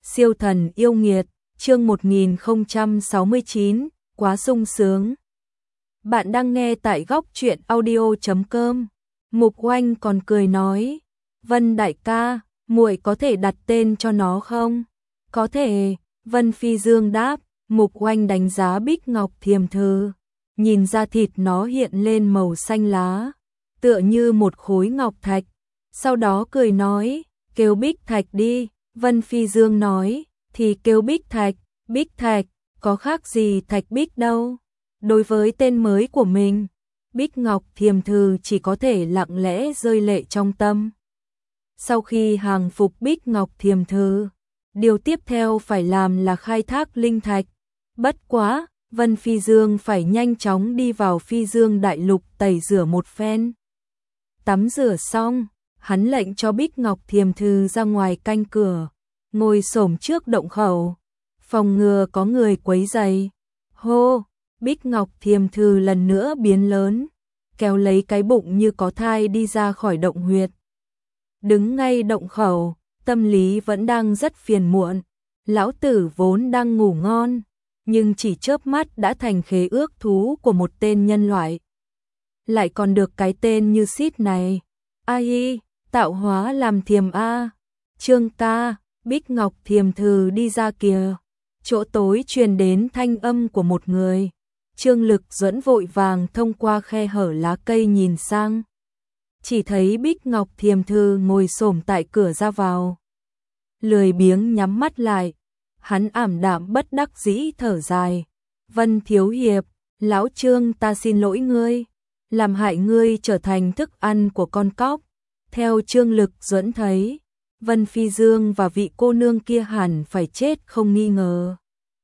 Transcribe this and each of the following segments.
Siêu thần yêu nghiệt, chương 1069, quá sung sướng. Bạn đang nghe tại góc truyện audio.com. Mục Oanh còn cười nói, Vân đại ca, muội có thể đặt tên cho nó không? Có thể, Vân Phi Dương đáp. Mục Oanh đánh giá bích ngọc thiềm thư, nhìn ra thịt nó hiện lên màu xanh lá, tựa như một khối ngọc thạch. Sau đó cười nói, kêu bích thạch đi. Vân Phi Dương nói, thì kêu bích thạch, có khác gì thạch bích đâu. Đối với tên mới của mình, bích ngọc thiềm thư chỉ có thể lặng lẽ rơi lệ trong tâm. Sau khi hàng phục bích ngọc thiềm thư, điều tiếp theo phải làm là khai thác linh thạch. Bất quá, Vân Phi Dương phải nhanh chóng đi vào Phi Dương đại lục tẩy rửa một phen. Tắm rửa xong, hắn lệnh cho bích ngọc thiềm thư ra ngoài canh cửa, ngồi xổm trước động khẩu, phòng ngừa có người quấy rầy. Hô, bích ngọc thiềm thư lần nữa biến lớn, kéo lấy cái bụng như có thai đi ra khỏi động huyệt. Đứng ngay động khẩu, tâm lý vẫn đang rất phiền muộn. Lão tử vốn đang ngủ ngon, nhưng chỉ chớp mắt đã thành khế ước thú của một tên nhân loại. Lại còn được cái tên như Sít này. Ai, tạo hóa làm thiềm a. Trương ca, bích ngọc thiềm thư đi ra kìa. Chỗ tối truyền đến thanh âm của một người. Trương Lực Duẫn vội vàng thông qua khe hở lá cây nhìn sang. Chỉ thấy bích ngọc thiềm thư ngồi xổm tại cửa ra vào, lười biếng nhắm mắt lại. Hắn ảm đạm bất đắc dĩ thở dài. Vân thiếu hiệp, lão Trương ta xin lỗi ngươi, làm hại ngươi trở thành thức ăn của con cóc. Theo Trương Lực Duẫn thấy, Vân Phi Dương và vị cô nương kia hẳn phải chết không nghi ngờ.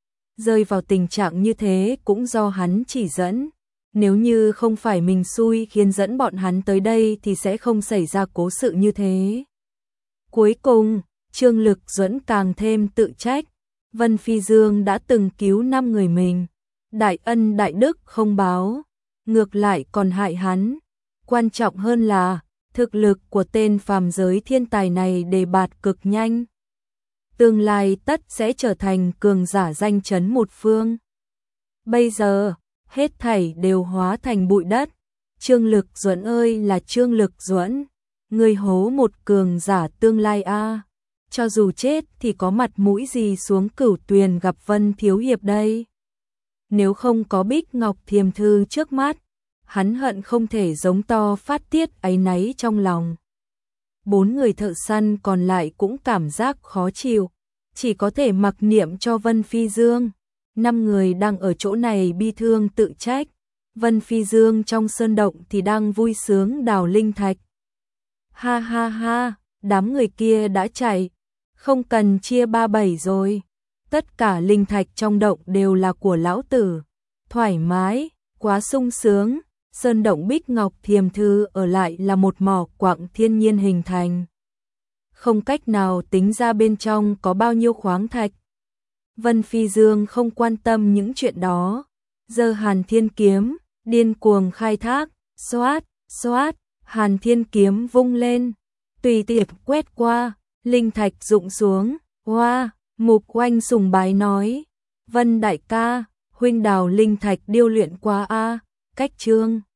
Rơi vào tình trạng như thế cũng do hắn chỉ dẫn. Nếu như không phải mình xui khiến dẫn bọn hắn tới đây thì sẽ không xảy ra cố sự như thế. Cuối cùng, Trương Lực Duẫn càng thêm tự trách. Vân Phi Dương đã từng cứu 5 người mình, đại ân đại đức không báo, ngược lại còn hại hắn. Quan trọng hơn là, thực lực của tên phàm giới thiên tài này đề bạt cực nhanh. Tương lai tất sẽ trở thành cường giả danh chấn một phương. Bây giờ, hết thảy đều hóa thành bụi đất. Trương Lực Duẫn ơi là Trương Lực Duẫn, người hố một cường giả tương lai a. Cho dù chết thì có mặt mũi gì xuống Cửu Tuyền gặp Vân thiếu hiệp đây. Nếu không có bích ngọc thiềm thư trước mắt, hắn hận không thể giống to phát tiết áy náy trong lòng. 4 người thợ săn còn lại cũng cảm giác khó chịu, chỉ có thể mặc niệm cho Vân Phi Dương. 5 người đang ở chỗ này bi thương tự trách. Vân Phi Dương trong sơn động thì đang vui sướng đào linh thạch. Ha ha ha, đám người kia đã chạy, không cần chia 3-7 rồi. Tất cả linh thạch trong động đều là của lão tử. Thoải mái, quá sung sướng. Sơn động bích ngọc thiềm thư ở lại là một mỏ quặng thiên nhiên hình thành. Không cách nào tính ra bên trong có bao nhiêu khoáng thạch. Vân Phi Dương không quan tâm những chuyện đó. Giơ Hàn Thiên Kiếm, điên cuồng khai thác, xoát, Hàn Thiên Kiếm vung lên, tùy tiện quét qua, linh thạch rụng xuống. Hoa, Mục Oanh sùng bái nói, Vân đại ca, huynh đào linh thạch điêu luyện qua a. Cách Trương